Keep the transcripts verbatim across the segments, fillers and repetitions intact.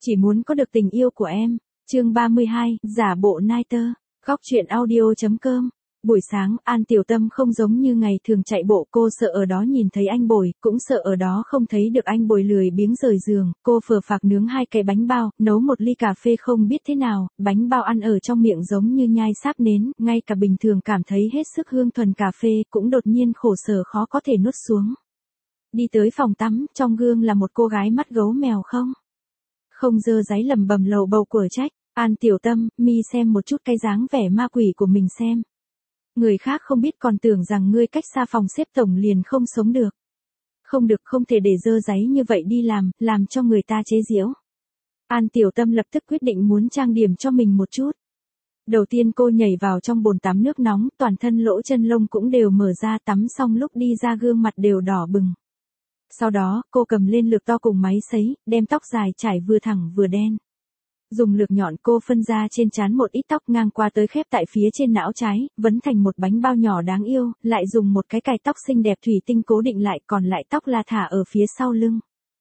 Chỉ muốn có được tình yêu của em. Chương ba mươi hai, giả bộ nai tơ. Góc truyện audio chấm com. Buổi sáng, An Tiểu Tâm không giống như ngày thường chạy bộ, cô sợ ở đó nhìn thấy anh Bồi, cũng sợ ở đó không thấy được anh Bồi lười biếng rời giường, cô phờ phạc nướng hai cái bánh bao, nấu một ly cà phê không biết thế nào, bánh bao ăn ở trong miệng giống như nhai sáp nến, ngay cả bình thường cảm thấy hết sức hương thuần cà phê, cũng đột nhiên khổ sở khó có thể nuốt xuống. Đi tới phòng tắm, trong gương là một cô gái mắt gấu mèo không. Không dơ dáy lầm bầm lầu bầu của trách, An Tiểu Tâm, mi xem một chút cái dáng vẻ ma quỷ của mình xem. Người khác không biết còn tưởng rằng ngươi cách xa phòng xếp tổng liền không sống được. Không được, không thể để dơ dáy như vậy đi làm, làm cho người ta chế giễu. An Tiểu Tâm lập tức quyết định muốn trang điểm cho mình một chút. Đầu tiên cô nhảy vào trong bồn tắm nước nóng, toàn thân lỗ chân lông cũng đều mở ra, tắm xong lúc đi ra gương mặt đều đỏ bừng. Sau đó, cô cầm lên lược to cùng máy sấy, đem tóc dài trải vừa thẳng vừa đen. Dùng lược nhọn cô phân ra trên trán một ít tóc ngang qua tới khép tại phía trên não trái, vấn thành một bánh bao nhỏ đáng yêu, lại dùng một cái cài tóc xinh đẹp thủy tinh cố định lại, còn lại tóc là thả ở phía sau lưng.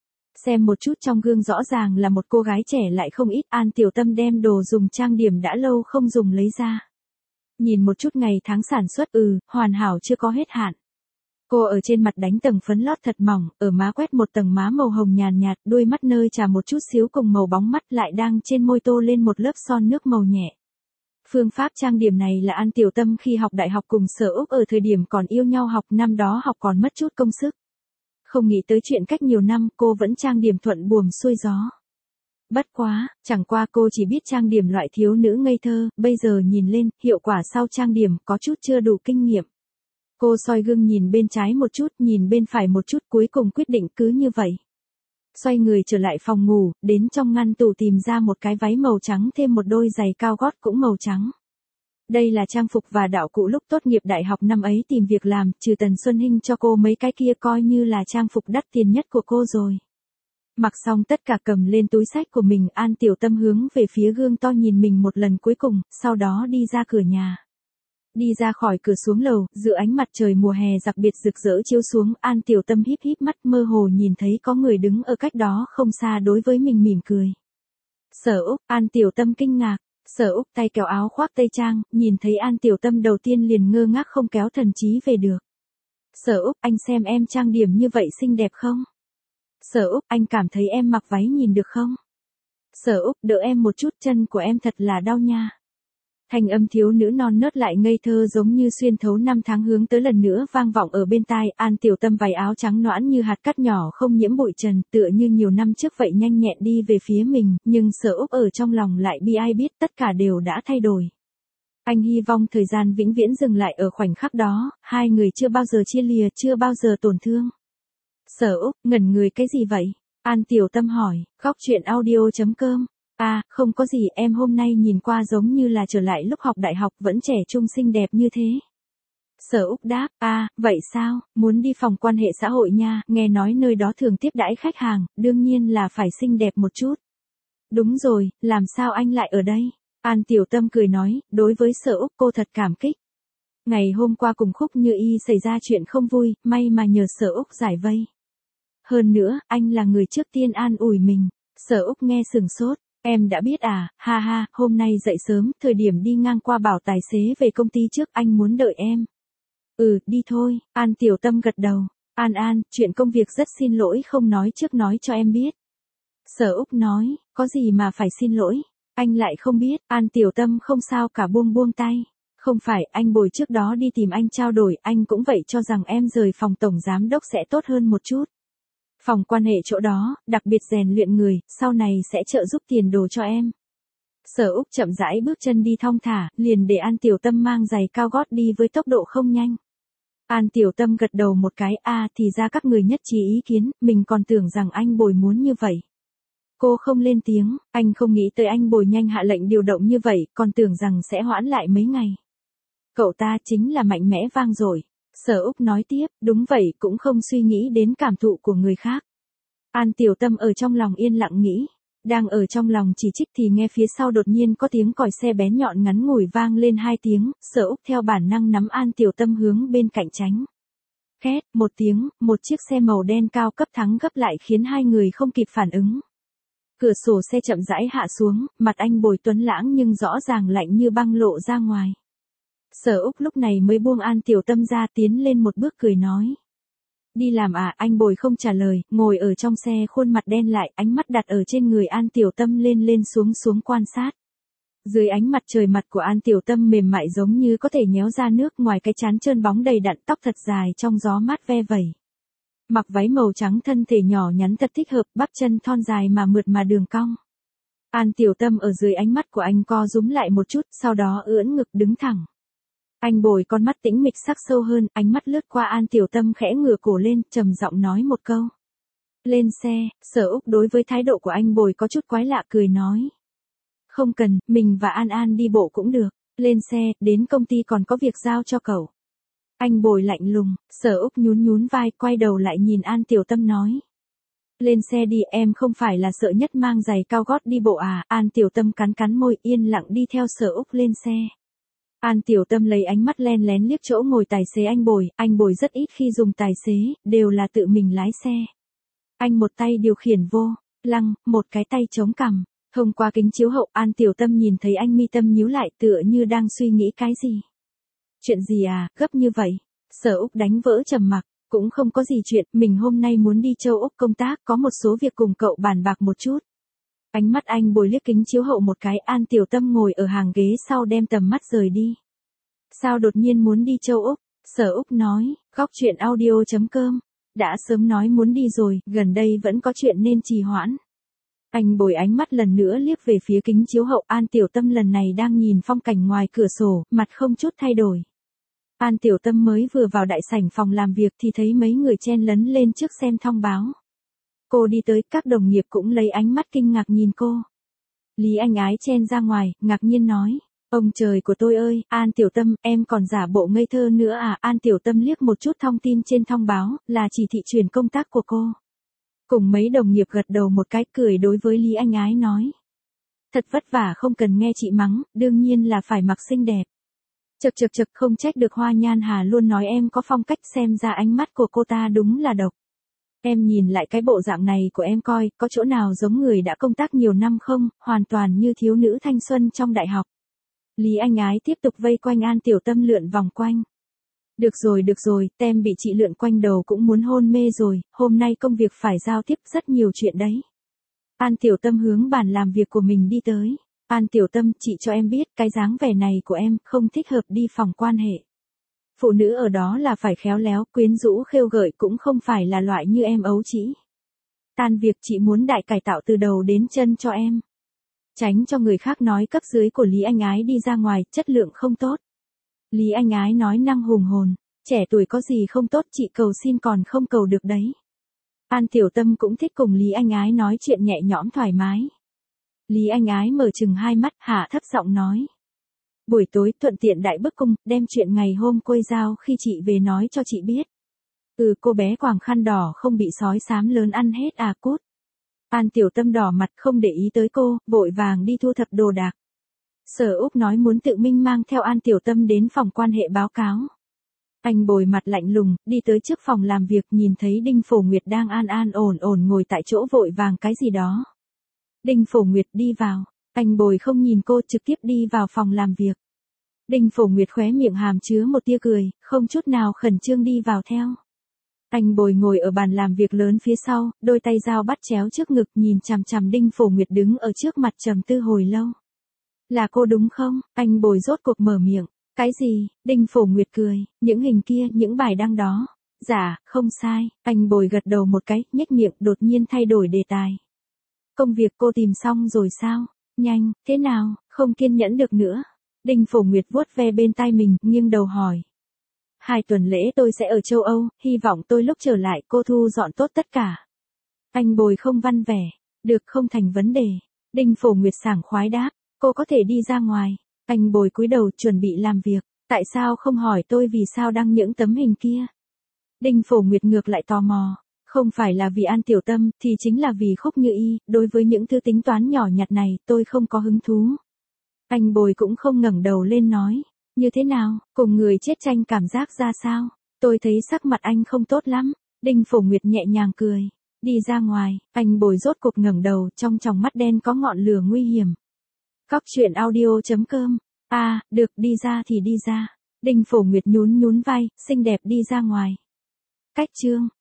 Xem một chút trong gương rõ ràng là một cô gái trẻ lại không ít. An Tiểu Tâm đem đồ dùng trang điểm đã lâu không dùng lấy ra. Nhìn một chút ngày tháng sản xuất, ừ, hoàn hảo chưa có hết hạn. Cô ở trên mặt đánh tầng phấn lót thật mỏng, ở má quét một tầng má màu hồng nhàn nhạt, đuôi mắt nơi trà một chút xíu cùng màu bóng mắt, lại đang trên môi tô lên một lớp son nước màu nhẹ. Phương pháp trang điểm này là An Tiểu Tâm khi học đại học cùng Sở Úc ở thời điểm còn yêu nhau học, năm đó học còn mất chút công sức. Không nghĩ tới chuyện cách nhiều năm, cô vẫn trang điểm thuận buồm xuôi gió. Bất quá, chẳng qua cô chỉ biết trang điểm loại thiếu nữ ngây thơ, bây giờ nhìn lên, hiệu quả sau trang điểm có chút chưa đủ kinh nghiệm. Cô soi gương nhìn bên trái một chút, nhìn bên phải một chút, cuối cùng quyết định cứ như vậy. Xoay người trở lại phòng ngủ, đến trong ngăn tủ tìm ra một cái váy màu trắng thêm một đôi giày cao gót cũng màu trắng. Đây là trang phục và đạo cụ lúc tốt nghiệp đại học năm ấy tìm việc làm, trừ Tần Xuân Hinh cho cô mấy cái kia coi như là trang phục đắt tiền nhất của cô rồi. Mặc xong tất cả cầm lên túi xách của mình, An Tiểu Tâm hướng về phía gương to nhìn mình một lần cuối cùng, sau đó đi ra cửa nhà. Đi ra khỏi cửa xuống lầu, giữa ánh mặt trời mùa hè đặc biệt rực rỡ chiếu xuống, An Tiểu Tâm híp híp mắt mơ hồ nhìn thấy có người đứng ở cách đó không xa đối với mình mỉm cười. Sở Úc, An Tiểu Tâm kinh ngạc, Sở Úc tay kéo áo khoác tây trang, nhìn thấy An Tiểu Tâm đầu tiên liền ngơ ngác không kéo thần trí về được. Sở Úc, anh xem em trang điểm như vậy xinh đẹp không? Sở Úc, anh cảm thấy em mặc váy nhìn được không? Sở Úc, đỡ em một chút, chân của em thật là đau nha. Thanh âm thiếu nữ non nớt lại ngây thơ giống như xuyên thấu năm tháng hướng tới lần nữa vang vọng ở bên tai. An Tiểu Tâm váy áo trắng nõn như hạt cát nhỏ không nhiễm bụi trần, tựa như nhiều năm trước vậy nhanh nhẹn đi về phía mình, nhưng Sở Úc ở trong lòng lại bi ai biết tất cả đều đã thay đổi. Anh hy vọng thời gian vĩnh viễn dừng lại ở khoảnh khắc đó, hai người chưa bao giờ chia lìa, chưa bao giờ tổn thương. Sở Úc, ngẩn người cái gì vậy? An Tiểu Tâm hỏi, góc truyện audio chấm com. À, không có gì, em hôm nay nhìn qua giống như là trở lại lúc học đại học, vẫn trẻ trung xinh đẹp như thế. Sở Úc đáp, à, vậy sao, muốn đi phòng quan hệ xã hội nha, nghe nói nơi đó thường tiếp đãi khách hàng, đương nhiên là phải xinh đẹp một chút. Đúng rồi, làm sao anh lại ở đây? An Tiểu Tâm cười nói, đối với Sở Úc cô thật cảm kích. Ngày hôm qua cùng Khúc Như Y xảy ra chuyện không vui, may mà nhờ Sở Úc giải vây. Hơn nữa, anh là người trước tiên an ủi mình. Sở Úc nghe sừng sốt. Em đã biết à, ha ha, hôm nay dậy sớm, thời điểm đi ngang qua bảo tài xế về công ty trước, anh muốn đợi em. Ừ, đi thôi, An Tiểu Tâm gật đầu. An An, chuyện công việc rất xin lỗi không nói trước nói cho em biết. Sở Úc nói, có gì mà phải xin lỗi, anh lại không biết. An Tiểu Tâm không sao cả buông buông tay. Không phải, anh Bồi trước đó đi tìm anh trao đổi, anh cũng vậy cho rằng em rời phòng tổng giám đốc sẽ tốt hơn một chút. Phòng quan hệ chỗ đó, đặc biệt rèn luyện người, sau này sẽ trợ giúp tiền đồ cho em. Sở Úc chậm rãi bước chân đi thong thả, liền để An Tiểu Tâm mang giày cao gót đi với tốc độ không nhanh. An Tiểu Tâm gật đầu một cái, a à, thì ra các người nhất trí ý kiến, mình còn tưởng rằng anh Bồi muốn như vậy. Cô không lên tiếng, anh không nghĩ tới anh Bồi nhanh hạ lệnh điều động như vậy, còn tưởng rằng sẽ hoãn lại mấy ngày. Cậu ta chính là mạnh mẽ vang dội. Sở Úc nói tiếp, đúng vậy, cũng không suy nghĩ đến cảm thụ của người khác. An Tiểu Tâm ở trong lòng yên lặng nghĩ, đang ở trong lòng chỉ trích thì nghe phía sau đột nhiên có tiếng còi xe bén nhọn ngắn ngủi vang lên hai tiếng, Sở Úc theo bản năng nắm An Tiểu Tâm hướng bên cạnh tránh. Két, một tiếng, một chiếc xe màu đen cao cấp thắng gấp lại khiến hai người không kịp phản ứng. Cửa sổ xe chậm rãi hạ xuống, mặt anh Bồi tuấn lãng nhưng rõ ràng lạnh như băng lộ ra ngoài. Sở Úc lúc này mới buông An Tiểu Tâm ra, tiến lên một bước cười nói. Đi làm à? Anh Bồi không trả lời, ngồi ở trong xe khuôn mặt đen lại, ánh mắt đặt ở trên người An Tiểu Tâm lên lên xuống xuống quan sát. Dưới ánh mặt trời, mặt của An Tiểu Tâm mềm mại giống như có thể nhéo ra nước, ngoài cái trán trơn bóng đầy đặn, tóc thật dài trong gió mát ve vẩy. Mặc váy màu trắng, thân thể nhỏ nhắn thật thích hợp, bắp chân thon dài mà mượt mà đường cong. An Tiểu Tâm ở dưới ánh mắt của anh co rúm lại một chút, sau đó ưỡn ngực đứng thẳng. Anh Bồi con mắt tĩnh mịch sắc sâu hơn, ánh mắt lướt qua An Tiểu Tâm, khẽ ngửa cổ lên, trầm giọng nói một câu. Lên xe. Sở Úc đối với thái độ của anh Bồi có chút quái lạ, cười nói. Không cần, mình và An An đi bộ cũng được. Lên xe, đến công ty còn có việc giao cho cậu. Anh Bồi lạnh lùng. Sở Úc nhún nhún vai, quay đầu lại nhìn An Tiểu Tâm nói. Lên xe đi, em không phải là sợ nhất mang giày cao gót đi bộ à? An Tiểu Tâm cắn cắn môi, yên lặng đi theo Sở Úc lên xe. An Tiểu Tâm lấy ánh mắt len lén liếc chỗ ngồi tài xế anh Bồi, anh Bồi rất ít khi dùng tài xế, đều là tự mình lái xe. Anh một tay điều khiển vô lăng, một cái tay chống cằm. Thông qua kính chiếu hậu, An Tiểu Tâm nhìn thấy anh mi tâm nhíu lại, tựa như đang suy nghĩ cái gì. Chuyện gì à, gấp như vậy? Sở Úc đánh vỡ trầm mặc, cũng không có gì chuyện, mình hôm nay muốn đi châu Úc công tác, có một số việc cùng cậu bàn bạc một chút. Ánh mắt anh Bồi liếc kính chiếu hậu một cái, An Tiểu Tâm ngồi ở hàng ghế sau đem tầm mắt rời đi. Sao đột nhiên muốn đi châu Úc? Sở Úc nói, góc chuyện audio chấm com. Đã sớm nói muốn đi rồi, gần đây vẫn có chuyện nên trì hoãn. Anh Bồi ánh mắt lần nữa liếc về phía kính chiếu hậu, An Tiểu Tâm lần này đang nhìn phong cảnh ngoài cửa sổ, mặt không chút thay đổi. An Tiểu Tâm mới vừa vào đại sảnh phòng làm việc thì thấy mấy người chen lấn lên trước xem thông báo. Cô đi tới, các đồng nghiệp cũng lấy ánh mắt kinh ngạc nhìn cô. Lý Anh Ái chen ra ngoài, ngạc nhiên nói. Ông trời của tôi ơi, An Tiểu Tâm, em còn giả bộ ngây thơ nữa à? An Tiểu Tâm liếc một chút thông tin trên thông báo, là chỉ thị chuyển công tác của cô. Cùng mấy đồng nghiệp gật đầu một cái, cười đối với Lý Anh Ái nói. Thật vất vả, không cần nghe chị mắng, đương nhiên là phải mặc xinh đẹp. Chật chật chật, không trách được Hoa Nhan Hà luôn nói em có phong cách, xem ra ánh mắt của cô ta đúng là độc. Em nhìn lại cái bộ dạng này của em coi, có chỗ nào giống người đã công tác nhiều năm không, hoàn toàn như thiếu nữ thanh xuân trong đại học. Lý Anh Ái tiếp tục vây quanh An Tiểu Tâm lượn vòng quanh. Được rồi được rồi, tem bị chị lượn quanh đầu cũng muốn hôn mê rồi, hôm nay công việc phải giao tiếp rất nhiều chuyện đấy. An Tiểu Tâm hướng bàn làm việc của mình đi tới. An Tiểu Tâm, chị cho em biết, cái dáng vẻ này của em không thích hợp đi phòng quan hệ. Phụ nữ ở đó là phải khéo léo, quyến rũ khêu gợi, cũng không phải là loại như em ấu trĩ. Tan việc chị muốn đại cải tạo từ đầu đến chân cho em. Tránh cho người khác nói cấp dưới của Lý Anh Ái đi ra ngoài, chất lượng không tốt. Lý Anh Ái nói năng hùng hồn, trẻ tuổi có gì không tốt, chị cầu xin còn không cầu được đấy. An Tiểu Tâm cũng thích cùng Lý Anh Ái nói chuyện nhẹ nhõm thoải mái. Lý Anh Ái mở chừng hai mắt, hạ thấp giọng nói. Buổi tối thuận tiện đại bức cung, đem chuyện ngày hôm quây giao khi chị về nói cho chị biết. Ừ, cô bé quàng khăn đỏ không bị sói xám lớn ăn hết à? Cút. An Tiểu Tâm đỏ mặt không để ý tới cô, vội vàng đi thu thập đồ đạc. Sở Úc nói muốn tự mình mang theo An Tiểu Tâm đến phòng quan hệ báo cáo. Anh Bồi mặt lạnh lùng, đi tới trước phòng làm việc, nhìn thấy Đinh Phổ Nguyệt đang an an ổn ổn ngồi tại chỗ vội vàng cái gì đó. Đinh Phổ Nguyệt đi vào, anh Bồi không nhìn cô, trực tiếp đi vào phòng làm việc. Đinh Phổ Nguyệt khóe miệng hàm chứa một tia cười, không chút nào khẩn trương đi vào theo. Anh Bồi ngồi ở bàn làm việc lớn phía sau, đôi tay dao bắt chéo trước ngực, nhìn chằm chằm Đinh Phổ Nguyệt đứng ở trước mặt trầm tư hồi lâu. Là cô đúng không? Anh Bồi rốt cuộc mở miệng. Cái gì? Đinh Phổ Nguyệt cười, những hình kia, những bài đăng đó. Dạ, không sai. Anh Bồi gật đầu một cái, nhếch miệng, đột nhiên thay đổi đề tài. Công việc cô tìm xong rồi sao? Nhanh, thế nào? Không kiên nhẫn được nữa. Đinh Phổ Nguyệt vuốt ve bên tai mình, nghiêng đầu hỏi. Hai tuần lễ tôi sẽ ở châu Âu, hy vọng tôi lúc trở lại cô thu dọn tốt tất cả. Anh Bồi không văn vẻ. Được, không thành vấn đề. Đinh Phổ Nguyệt sảng khoái đáp. Cô có thể đi ra ngoài. Anh Bồi cúi đầu chuẩn bị làm việc. Tại sao không hỏi tôi vì sao đăng những tấm hình kia? Đinh Phổ Nguyệt ngược lại tò mò. Không phải là vì An Tiểu Tâm, thì chính là vì Khúc Như Y, đối với những thứ tính toán nhỏ nhặt này, tôi không có hứng thú. Anh Bồi cũng không ngẩng đầu lên nói. Như thế nào, cùng người chết tranh cảm giác ra sao? Tôi thấy sắc mặt anh không tốt lắm. Đinh Phổ Nguyệt nhẹ nhàng cười. Đi ra ngoài, anh Bồi rốt cuộc ngẩng đầu, trong tròng mắt đen có ngọn lửa nguy hiểm. Cóc truyện audio chấm com. À, được, đi ra thì đi ra. Đinh Phổ Nguyệt nhún nhún vai, xinh đẹp đi ra ngoài. Cách chương.